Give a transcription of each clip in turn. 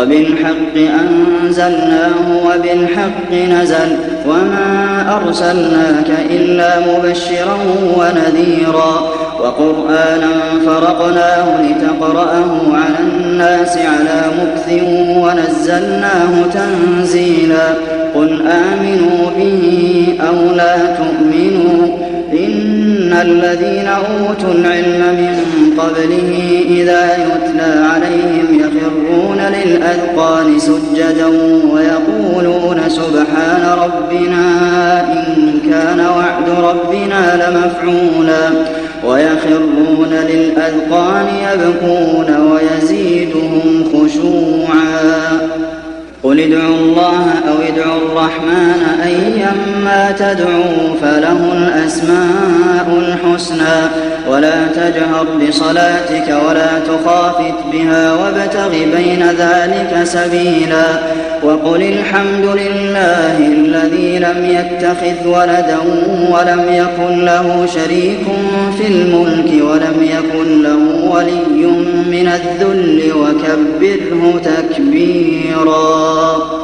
وبالحق أنزلناه وبالحق نزل وما أرسلناك إلا مبشرا ونذيرا وقرآنا فرقناه لتقرأه على الناس على مكث ونزلناه تنزيلا قل آمنوا به أو لا تؤمنوا إن الذين أوتوا العلم من قبله إذا يتلى عليهم يخرون للأذقان سجدا ويقولون سبحان ربنا إن كان وعد ربنا لمفعولا ويخرون للأذقان يبكون ويزيدهم خشوعا قل ادعوا الله أو ادعوا الرحمن أيما تدعوا فله الأسماء الحسنى ولا تجهر بصلاتك ولا تخافت بها وابتغ بين ذلك سبيلا وقل الحمد لله الذي لم يتخذ ولدا ولم يكن له شريك في الملك ولم يكن له ولي من الذل وكبره تكبيرا.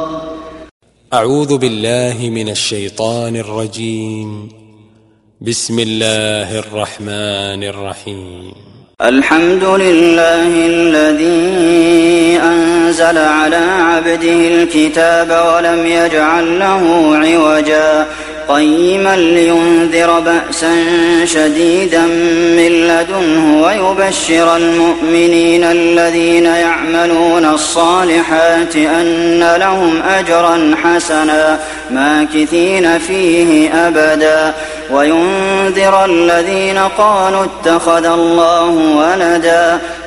أعوذ بالله من الشيطان الرجيم. بسم الله الرحمن الرحيم. الحمد لله الذي أنزل على عبده الكتاب ولم يجعل له عوجا قيما لينذر بأسا شديدا من لدنه ويبشر المؤمنين الذين يعملون الصالحات أن لهم أجرا حسنا ماكثين فيه أبدا وينذر الذين قالوا اتخذ الله ولدا